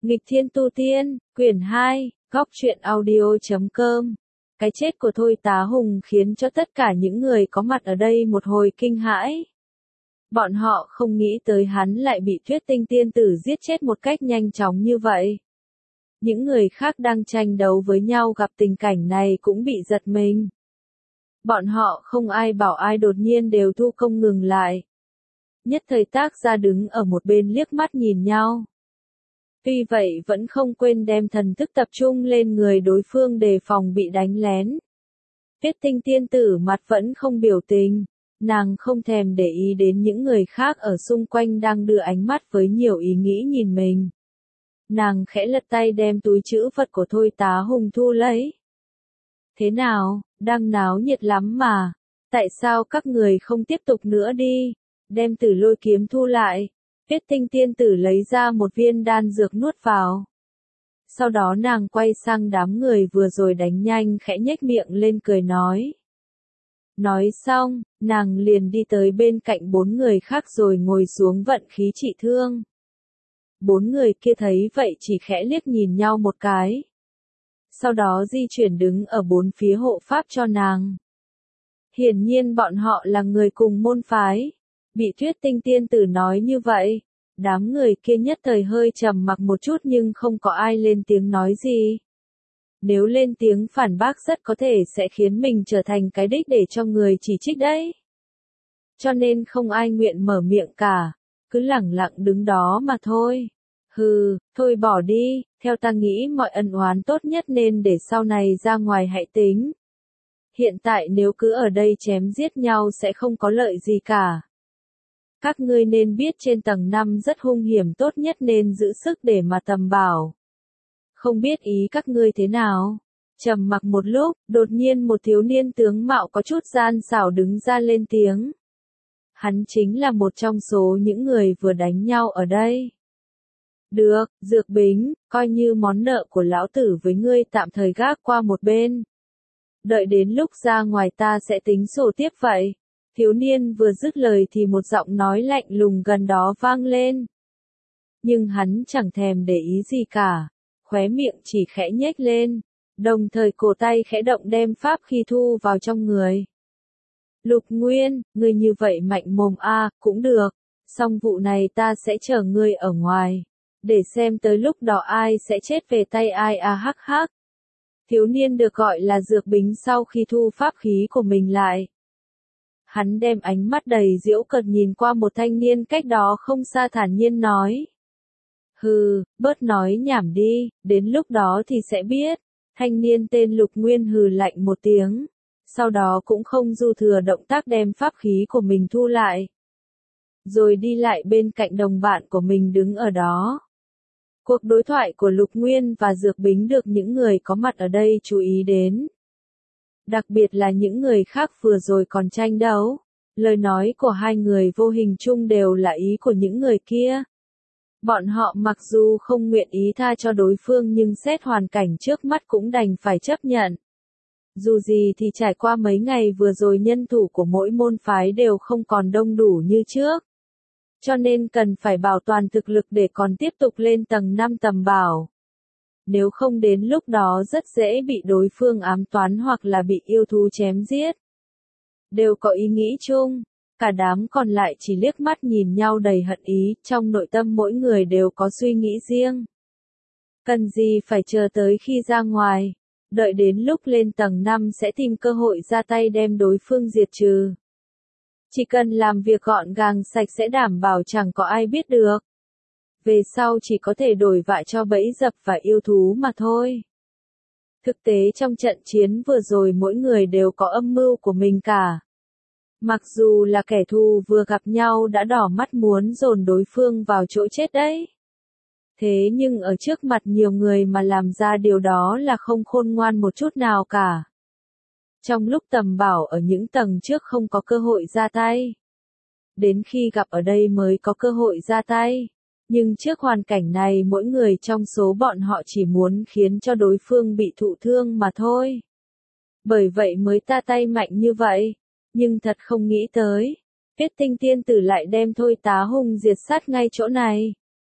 Nghịch Thiên Tu Tiên, quyển 2, góc truyện audio.com. Cái chết của Thôi Tá Hùng khiến cho tất cả những người có mặt ở đây một hồi kinh hãi. Bọn họ không nghĩ tới hắn lại bị Thuyết Tinh tiên tử giết chết một cách nhanh chóng như vậy. Những người khác đang tranh đấu với nhau gặp tình cảnh này cũng bị giật mình. Bọn họ không ai bảo ai đột nhiên đều thu công ngừng lại. Nhất thời tác ra đứng ở một bên liếc mắt nhìn nhau. Tuy vậy vẫn không quên đem thần thức tập trung lên người đối phương đề phòng bị đánh lén. Tuyết Tinh tiên tử mặt vẫn không biểu tình, nàng không thèm để ý đến những người khác ở xung quanh đang đưa ánh mắt với nhiều ý nghĩ nhìn mình. Nàng khẽ lật tay đem túi trữ vật của Thôi Tá Hùng thu lấy. Thế nào, đang náo nhiệt lắm mà, tại sao các người không tiếp tục nữa đi, đem Tử Lôi kiếm thu lại. Tuyết Tinh tiên tử lấy ra một viên đan dược nuốt vào. Sau đó nàng quay sang đám người vừa rồi đánh nhanh khẽ nhếch miệng lên cười nói. Nói xong, nàng liền đi tới bên cạnh 4 người khác rồi ngồi xuống vận khí trị thương. 4 người kia thấy vậy chỉ khẽ liếc nhìn nhau một cái. Sau đó di chuyển đứng ở 4 phía hộ pháp cho nàng. Hiển nhiên bọn họ là người cùng môn phái. Bị Thuyết Tinh tiên tử nói như vậy, đám người kia nhất thời hơi trầm mặc một chút nhưng không có ai lên tiếng nói gì. Nếu lên tiếng phản bác rất có thể sẽ khiến mình trở thành cái đích để cho người chỉ trích đấy. Cho nên không ai nguyện mở miệng cả, cứ lẳng lặng đứng đó mà thôi. Hừ, thôi bỏ đi, theo ta nghĩ mọi ân oán tốt nhất nên để sau này ra ngoài hãy tính. Hiện tại nếu cứ ở đây chém giết nhau sẽ không có lợi gì cả. Các ngươi nên biết trên tầng 5 rất hung hiểm, tốt nhất nên giữ sức để mà tầm bảo. Không biết ý các ngươi thế nào? Trầm mặc một lúc, đột nhiên một thiếu niên tướng mạo có chút gian xảo đứng ra lên tiếng. Hắn chính là một trong số những người vừa đánh nhau ở đây. Được, Dược Bính, coi như món nợ của lão tử với ngươi tạm thời gác qua một bên. Đợi đến lúc ra ngoài ta sẽ tính sổ tiếp vậy. Thiếu niên vừa dứt lời thì một giọng nói lạnh lùng gần đó vang lên. Nhưng hắn chẳng thèm để ý gì cả, khóe miệng chỉ khẽ nhếch lên, đồng thời cổ tay khẽ động đem pháp khí thu vào trong người. Lục Nguyên, ngươi như vậy mạnh mồm cũng được, song vụ này ta sẽ chờ ngươi ở ngoài, để xem tới lúc đó ai sẽ chết về tay ai hắc hắc. Thiếu niên được gọi là Dược Bính sau khi thu pháp khí của mình lại. Hắn đem ánh mắt đầy giễu cợt nhìn qua một thanh niên cách đó không xa thản nhiên nói. Hừ, bớt nói nhảm đi, đến lúc đó thì sẽ biết. Thanh niên tên Lục Nguyên hừ lạnh một tiếng. Sau đó cũng không dư thừa động tác đem pháp khí của mình thu lại. Rồi đi lại bên cạnh đồng bạn của mình đứng ở đó. Cuộc đối thoại của Lục Nguyên và Dược Bính được những người có mặt ở đây chú ý đến. Đặc biệt là những người khác vừa rồi còn tranh đấu. Lời nói của hai người vô hình chung đều là ý của những người kia. Bọn họ mặc dù không nguyện ý tha cho đối phương nhưng xét hoàn cảnh trước mắt cũng đành phải chấp nhận. Dù gì thì trải qua mấy ngày vừa rồi nhân thủ của mỗi môn phái đều không còn đông đủ như trước. Cho nên cần phải bảo toàn thực lực để còn tiếp tục lên tầng 5 tầm bảo. Nếu không đến lúc đó rất dễ bị đối phương ám toán hoặc là bị yêu thú chém giết. Đều có ý nghĩ chung, cả đám còn lại chỉ liếc mắt nhìn nhau đầy hận ý, trong nội tâm mỗi người đều có suy nghĩ riêng. Cần gì phải chờ tới khi ra ngoài, đợi đến lúc lên tầng 5 sẽ tìm cơ hội ra tay đem đối phương diệt trừ. Chỉ cần làm việc gọn gàng sạch sẽ đảm bảo chẳng có ai biết được. Về sau chỉ có thể đổi vạ cho bẫy dập và yêu thú mà thôi. Thực tế trong trận chiến vừa rồi mỗi người đều có âm mưu của mình cả. Mặc dù là kẻ thù vừa gặp nhau đã đỏ mắt muốn dồn đối phương vào chỗ chết đấy. Thế nhưng ở trước mặt nhiều người mà làm ra điều đó là không khôn ngoan một chút nào cả. Trong lúc tầm bảo ở những tầng trước không có cơ hội ra tay. Đến khi gặp ở đây mới có cơ hội ra tay. Nhưng trước hoàn cảnh này mỗi người trong số bọn họ chỉ muốn khiến cho đối phương bị thụ thương mà thôi. Bởi vậy mới ta tay mạnh như vậy. Nhưng thật không nghĩ tới. Tuyết Tinh tiên tử lại đem Thôi Tá Hùng diệt sát ngay chỗ này.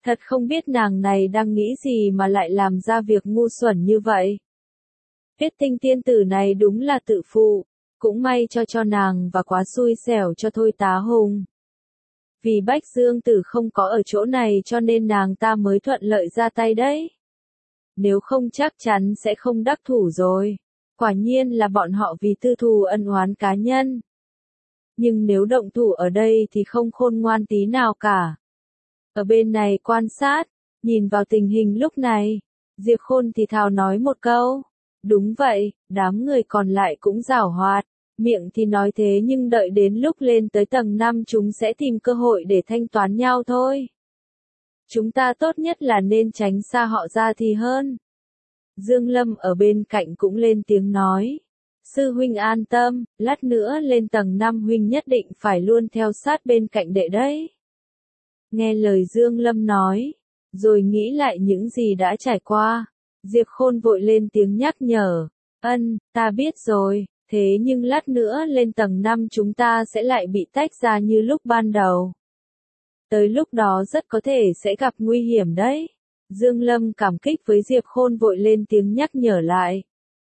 Thật không biết nàng này đang nghĩ gì mà lại làm ra việc ngu xuẩn như vậy. Tuyết Tinh tiên tử này đúng là tự phụ, cũng may cho nàng và quá xui xẻo cho Thôi Tá Hùng. Vì Bách Dương Tử không có ở chỗ này cho nên nàng ta mới thuận lợi ra tay đấy. Nếu không chắc chắn sẽ không đắc thủ rồi. Quả nhiên là bọn họ vì tư thù ân oán cá nhân. Nhưng nếu động thủ ở đây thì không khôn ngoan tí nào cả. Ở bên này quan sát, nhìn vào tình hình lúc này, Diệp Khôn thì thào nói một câu. Đúng vậy, đám người còn lại cũng giảo hoạt, miệng thì nói thế nhưng đợi đến lúc lên tới tầng 5 chúng sẽ tìm cơ hội để thanh toán nhau thôi. Chúng ta tốt nhất là nên tránh xa họ ra thì hơn. Dương Lâm ở bên cạnh cũng lên tiếng nói. Sư huynh an tâm, lát nữa lên tầng 5 huynh nhất định phải luôn theo sát bên cạnh đệ đấy. Nghe lời Dương Lâm nói, rồi nghĩ lại những gì đã trải qua, Diệp Khôn vội lên tiếng nhắc nhở. Ta biết rồi, thế nhưng lát nữa lên tầng 5 chúng ta sẽ lại bị tách ra như lúc ban đầu. Tới lúc đó rất có thể sẽ gặp nguy hiểm đấy. Dương Lâm cảm kích với Diệp Khôn vội lên tiếng nhắc nhở lại.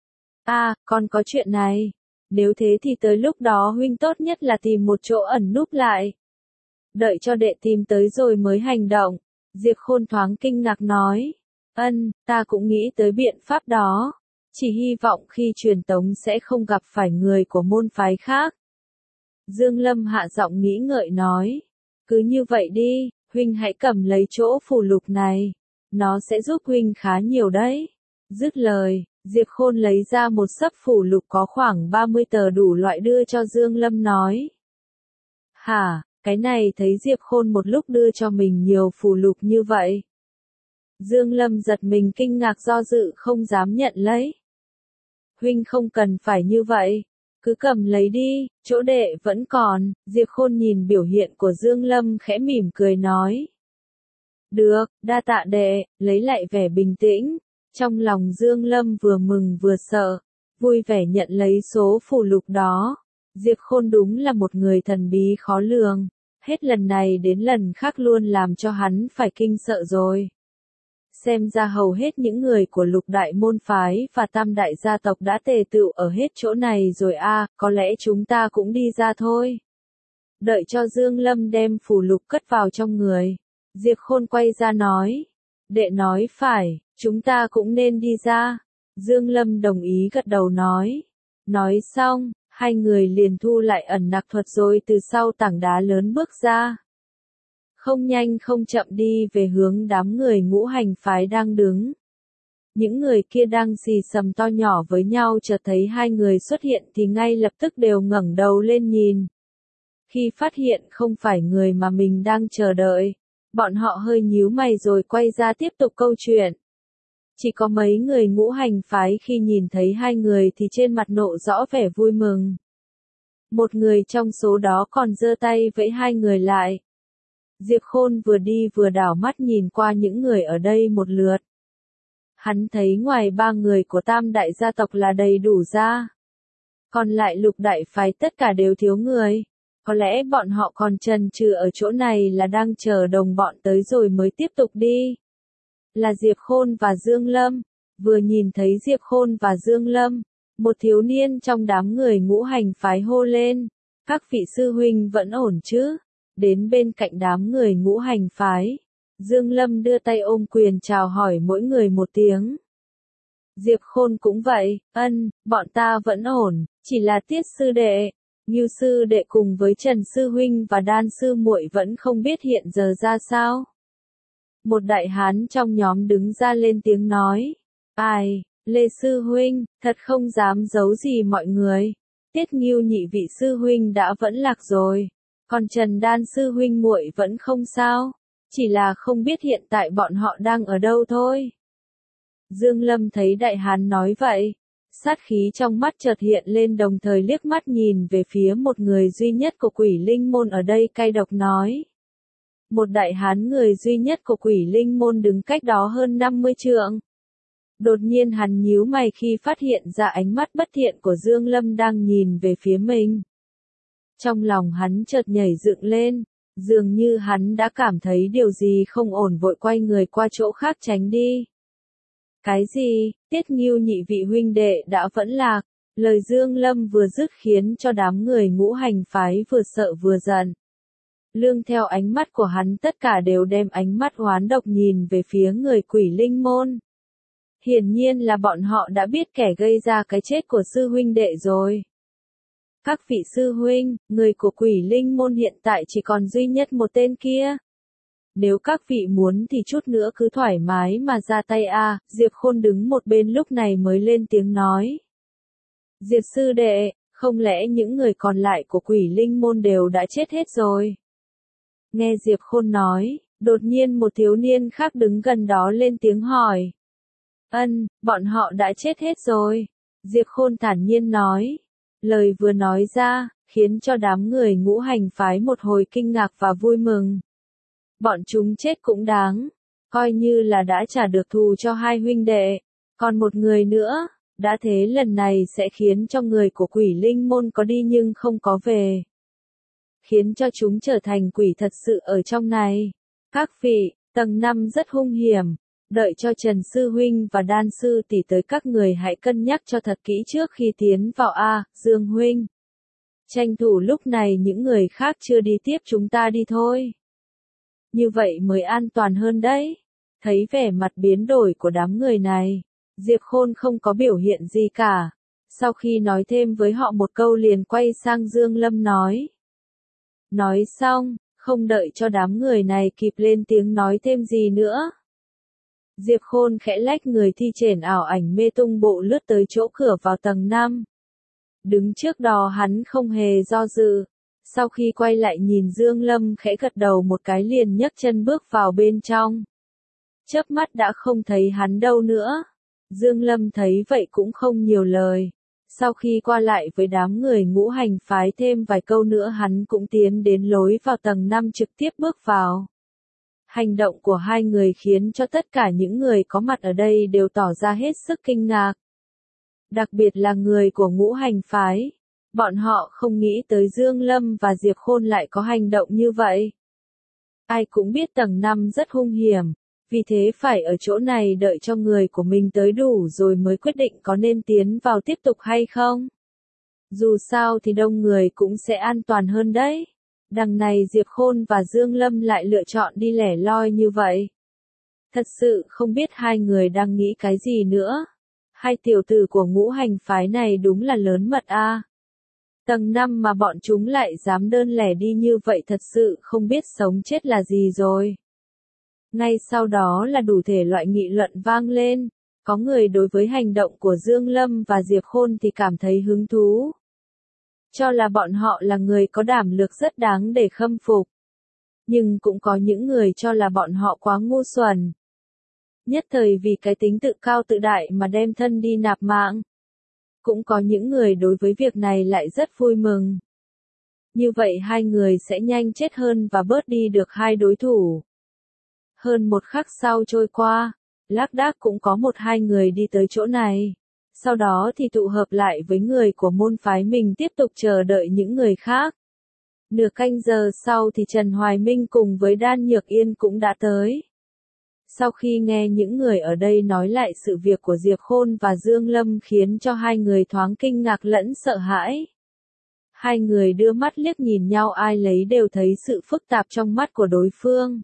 Còn có chuyện này. Nếu thế thì tới lúc đó huynh tốt nhất là tìm một chỗ ẩn núp lại. Đợi cho đệ tìm tới rồi mới hành động. Diệp Khôn thoáng kinh ngạc nói. Ta cũng nghĩ tới biện pháp đó. Chỉ hy vọng khi truyền tống sẽ không gặp phải người của môn phái khác. Dương Lâm hạ giọng nghĩ ngợi nói. Cứ như vậy đi, huynh hãy cầm lấy chỗ phù lục này. Nó sẽ giúp huynh khá nhiều đấy. Dứt lời, Diệp Khôn lấy ra một xấp phù lục có khoảng 30 tờ đủ loại đưa cho Dương Lâm nói. Hả, cái này thấy Diệp Khôn một lúc đưa cho mình nhiều phù lục như vậy. Dương Lâm giật mình kinh ngạc do dự không dám nhận lấy. Huynh không cần phải như vậy. Cứ cầm lấy đi, chỗ đệ vẫn còn. Diệp Khôn nhìn biểu hiện của Dương Lâm khẽ mỉm cười nói. Được, đa tạ đệ, lấy lại vẻ bình tĩnh. Trong lòng Dương Lâm vừa mừng vừa sợ, vui vẻ nhận lấy số phù lục đó. Diệp Khôn đúng là một người thần bí khó lường, hết lần này đến lần khác luôn làm cho hắn phải kinh sợ rồi. Xem ra hầu hết những người của Lục Đại môn phái và Tam đại gia tộc đã tề tựu ở hết chỗ này rồi có lẽ chúng ta cũng đi ra thôi. Đợi cho Dương Lâm đem phù lục cất vào trong người, Diệp Khôn quay ra nói. Đệ nói phải, chúng ta cũng nên đi ra. Dương Lâm đồng ý gật đầu nói. Nói xong, hai người liền thu lại ẩn nặc thuật rồi từ sau tảng đá lớn bước ra. Không nhanh không chậm đi về hướng đám người Ngũ Hành phái đang đứng. Những người kia đang xì xầm to nhỏ với nhau chợt thấy hai người xuất hiện thì ngay lập tức đều ngẩng đầu lên nhìn. Khi phát hiện không phải người mà mình đang chờ đợi, bọn họ hơi nhíu mày rồi quay ra tiếp tục câu chuyện. Chỉ có mấy người Ngũ Hành phái khi nhìn thấy hai người thì trên mặt nộ rõ vẻ vui mừng. Một người trong số đó còn giơ tay vẫy hai người lại. Diệp Khôn vừa đi vừa đảo mắt nhìn qua những người ở đây một lượt. Hắn thấy ngoài ba người của Tam đại gia tộc là đầy đủ ra. Còn lại Lục đại phái tất cả đều thiếu người. Có lẽ bọn họ còn chần chừ ở chỗ này là đang chờ đồng bọn tới rồi mới tiếp tục đi. Là Diệp Khôn và Dương Lâm. Vừa nhìn thấy Diệp Khôn và Dương Lâm, một thiếu niên trong đám người Ngũ Hành phái hô lên. Các vị sư huynh vẫn ổn chứ? Đến bên cạnh đám người Ngũ Hành phái, Dương Lâm đưa tay ôm quyền chào hỏi mỗi người một tiếng. Diệp Khôn cũng vậy, bọn ta vẫn ổn, chỉ là Tiết sư đệ, Ngưu sư đệ cùng với Trần sư huynh và Đan sư muội vẫn không biết hiện giờ ra sao. Một đại hán trong nhóm đứng ra lên tiếng nói, Lê sư huynh, thật không dám giấu gì mọi người. Tiết Ngưu nhị vị sư huynh đã vẫn lạc rồi. Còn Trần Đan sư huynh muội vẫn không sao, chỉ là không biết hiện tại bọn họ đang ở đâu thôi. Dương Lâm thấy đại hán nói vậy, sát khí trong mắt chợt hiện lên đồng thời liếc mắt nhìn về phía một người duy nhất của Quỷ Linh môn ở đây cay độc nói. Một đại hán người duy nhất của Quỷ Linh môn đứng cách đó hơn 50 trượng. Đột nhiên hắn nhíu mày khi phát hiện ra ánh mắt bất thiện của Dương Lâm đang nhìn về phía mình. Trong lòng hắn chợt nhảy dựng lên, Dường như hắn đã cảm thấy điều gì không ổn vội quay người qua chỗ khác tránh đi. Cái gì, Tiết Ngưu nhị vị huynh đệ đã vẫn lạc, lời Dương Lâm vừa dứt khiến cho đám người ngũ hành phái vừa sợ vừa giận. Lương theo ánh mắt của hắn tất cả đều đem ánh mắt oán độc nhìn về phía người Quỷ Linh môn. Hiển nhiên là bọn họ đã biết kẻ gây ra cái chết của sư huynh đệ rồi. Các vị sư huynh, người của Quỷ Linh môn hiện tại chỉ còn duy nhất một tên kia. Nếu các vị muốn thì chút nữa cứ thoải mái mà ra tay a. Diệp Khôn đứng một bên lúc này mới lên tiếng nói. Diệp sư đệ, không lẽ những người còn lại của Quỷ Linh môn đều đã chết hết rồi? Nghe Diệp Khôn nói, đột nhiên một thiếu niên khác đứng gần đó lên tiếng hỏi. Bọn họ đã chết hết rồi. Diệp Khôn thản nhiên nói. Lời vừa nói ra, khiến cho đám người ngũ hành phái một hồi kinh ngạc và vui mừng. Bọn chúng chết cũng đáng, coi như là đã trả được thù cho hai huynh đệ, còn một người nữa, đã thế lần này sẽ khiến cho người của Quỷ Linh môn có đi nhưng không có về. Khiến cho chúng trở thành quỷ thật sự ở trong này. Các vị, tầng 5 rất hung hiểm, đợi cho Trần Sư Huynh và Đan Sư tỷ tới các người hãy cân nhắc cho thật kỹ trước khi tiến vào a. Dương Huynh. Tranh thủ lúc này những người khác chưa đi tiếp chúng ta đi thôi. Như vậy mới an toàn hơn đấy. Thấy vẻ mặt biến đổi của đám người này, Diệp Khôn không có biểu hiện gì cả. Sau khi nói thêm với họ một câu liền quay sang Dương Lâm nói. Nói xong, không đợi cho đám người này kịp lên tiếng nói thêm gì nữa. Diệp Khôn khẽ lách người thi triển ảo ảnh mê tung bộ lướt tới chỗ cửa vào tầng 5. Đứng trước đó hắn không hề do dự. Sau khi quay lại nhìn Dương Lâm khẽ gật đầu một cái liền nhấc chân bước vào bên trong. Chớp mắt đã không thấy hắn đâu nữa. Dương Lâm thấy vậy cũng không nhiều lời. Sau khi qua lại với đám người ngũ hành phái thêm vài câu nữa hắn cũng tiến đến lối vào tầng 5 trực tiếp bước vào. Hành động của hai người khiến cho tất cả những người có mặt ở đây đều tỏ ra hết sức kinh ngạc. Đặc biệt là người của ngũ hành phái. Bọn họ không nghĩ tới Dương Lâm và Diệp Khôn lại có hành động như vậy. Ai cũng biết tầng 5 rất hung hiểm, vì thế phải ở chỗ này đợi cho người của mình tới đủ rồi mới quyết định có nên tiến vào tiếp tục hay không. Dù sao thì đông người cũng sẽ an toàn hơn đấy. Đằng này Diệp Khôn và Dương Lâm lại lựa chọn đi lẻ loi như vậy. Thật sự không biết hai người đang nghĩ cái gì nữa. Hai tiểu tử của ngũ hành phái này đúng là lớn mật a. Tầng 5 mà bọn chúng lại dám đơn lẻ đi như vậy thật sự không biết sống chết là gì rồi. Ngay sau đó là đủ thể loại nghị luận vang lên. Có người đối với hành động của Dương Lâm và Diệp Khôn thì cảm thấy hứng thú. Cho là bọn họ là người có đảm lực rất đáng để khâm phục. Nhưng cũng có những người cho là bọn họ quá ngu xuẩn. Nhất thời vì cái tính tự cao tự đại mà đem thân đi nạp mạng. Cũng có những người đối với việc này lại rất vui mừng. Như vậy hai người sẽ nhanh chết hơn và bớt đi được hai đối thủ. Hơn một khắc sau trôi qua, lác đác cũng có một hai người đi tới chỗ này. Sau đó thì tụ hợp lại với người của môn phái mình tiếp tục chờ đợi những người khác. Nửa canh giờ sau thì Trần Hoài Minh cùng với Đan Nhược Yên cũng đã tới. Sau khi nghe những người ở đây nói lại sự việc của Diệp Khôn và Dương Lâm khiến cho hai người thoáng kinh ngạc lẫn sợ hãi. Hai người đưa mắt liếc nhìn nhau ai lấy đều thấy sự phức tạp trong mắt của đối phương.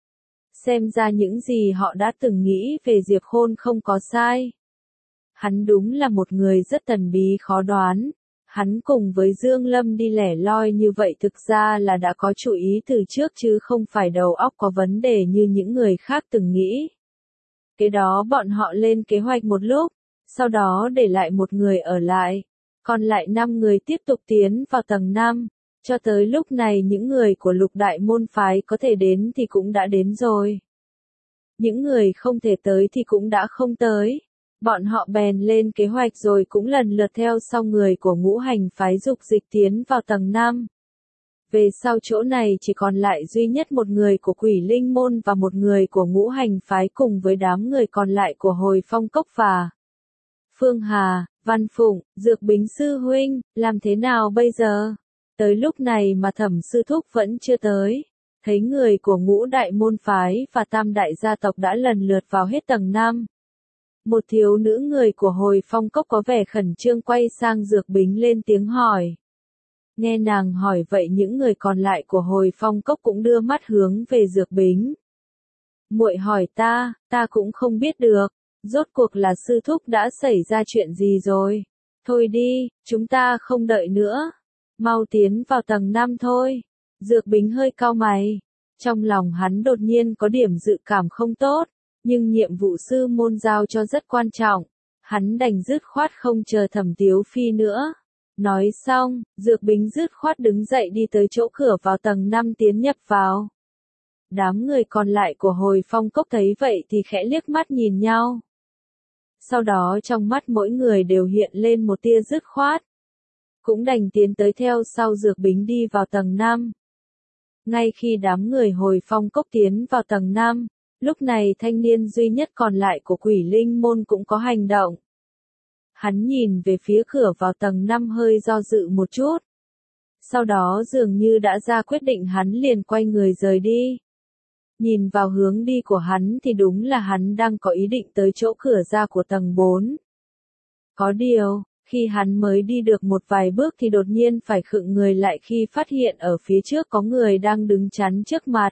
Xem ra những gì họ đã từng nghĩ về Diệp Khôn không có sai. Hắn đúng là một người rất thần bí khó đoán. Hắn cùng với Dương Lâm đi lẻ loi như vậy thực ra là đã có chủ ý từ trước chứ không phải đầu óc có vấn đề như những người khác từng nghĩ. Kế đó bọn họ lên kế hoạch một lúc, sau đó để lại một người ở lại, còn lại 5 người tiếp tục tiến vào tầng 5. Cho tới lúc này những người của lục đại môn phái có thể đến thì cũng đã đến rồi. Những người không thể tới thì cũng đã không tới. Bọn họ bèn lên kế hoạch rồi cũng lần lượt theo sau người của ngũ hành phái dục dịch tiến vào tầng 5. Về sau chỗ này chỉ còn lại duy nhất một người của Quỷ Linh môn và một người của ngũ hành phái cùng với đám người còn lại của Hồi Phong Cốc và Phương Hà, Văn Phụng, Dược Bính Sư Huynh, làm thế nào bây giờ? Tới lúc này mà Thẩm Sư Thúc vẫn chưa tới. thấy người của ngũ đại môn phái và tam đại gia tộc đã lần lượt vào hết tầng 5. Một thiếu nữ người của Hồi Phong Cốc có vẻ khẩn trương quay sang Dược Bính lên tiếng hỏi. Nghe nàng hỏi vậy những người còn lại của Hồi Phong Cốc cũng đưa mắt hướng về Dược Bính. Muội hỏi ta cũng không biết được, rốt cuộc là sư thúc đã xảy ra chuyện gì rồi. Thôi đi, chúng ta không đợi nữa, mau tiến vào tầng 5 thôi. Dược Bính hơi cau mày, trong lòng hắn đột nhiên có điểm dự cảm không tốt, nhưng nhiệm vụ sư môn giao cho rất quan trọng, hắn đành dứt khoát không chờ Thẩm Tiếu Phi nữa. Nói xong, Dược Bính dứt khoát đứng dậy đi tới chỗ cửa vào tầng 5 tiến nhập vào. Đám người còn lại của Hồi Phong Cốc thấy vậy thì khẽ liếc mắt nhìn nhau. Sau đó trong mắt mỗi người đều hiện lên một tia dứt khoát. Cũng đành tiến tới theo sau Dược Bính đi vào tầng 5. Ngay khi đám người Hồi Phong Cốc tiến vào tầng 5, lúc này thanh niên duy nhất còn lại của Quỷ Linh môn cũng có hành động. Hắn nhìn về phía cửa vào tầng 5 hơi do dự một chút. Sau đó dường như đã ra quyết định hắn liền quay người rời đi. Nhìn vào hướng đi của hắn thì đúng là hắn đang có ý định tới chỗ cửa ra của tầng 4. Có điều, khi hắn mới đi được một vài bước thì đột nhiên phải khựng người lại khi phát hiện ở phía trước có người đang đứng chắn trước mặt.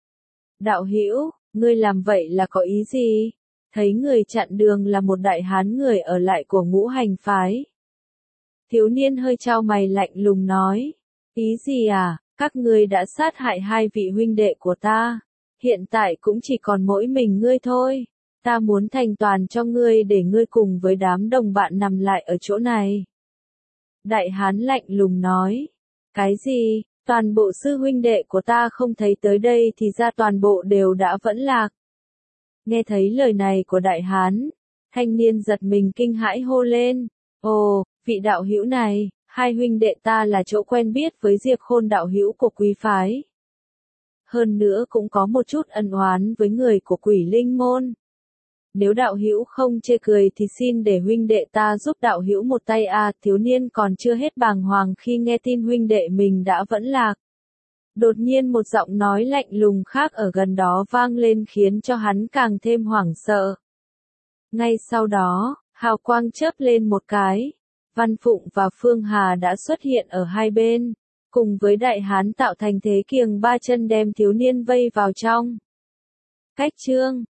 Đạo hữu, ngươi làm vậy là có ý gì? Thấy người chặn đường là một đại hán người ở lại của Ngũ Hành phái. Thiếu niên hơi chau mày lạnh lùng nói. Ý gì à, các ngươi đã sát hại hai vị huynh đệ của ta. Hiện tại cũng chỉ còn mỗi mình ngươi thôi. Ta muốn thành toàn cho ngươi để ngươi cùng với đám đồng bạn nằm lại ở chỗ này. Đại hán lạnh lùng nói. Cái gì, toàn bộ sư huynh đệ của ta không thấy tới đây thì ra toàn bộ đều đã vẫn lạc. Nghe thấy lời này của đại hán, thanh niên giật mình kinh hãi hô lên. Ồ, vị đạo hữu này, hai huynh đệ ta là chỗ quen biết với Diệp Khôn đạo hữu của quý phái. Hơn nữa cũng có một chút ân oán với người của Quỷ Linh môn. Nếu đạo hữu không chê cười thì xin để huynh đệ ta giúp đạo hữu một tay à. Thiếu niên còn chưa hết bàng hoàng khi nghe tin huynh đệ mình đã vẫn lạc. Đột nhiên một giọng nói lạnh lùng khác ở gần đó vang lên khiến cho hắn càng thêm hoảng sợ. Ngay sau đó, hào quang chớp lên một cái. Văn Phụng và Phương Hà đã xuất hiện ở hai bên, cùng với đại hán tạo thành thế kiềng ba chân đem thiếu niên vây vào trong. Cách chương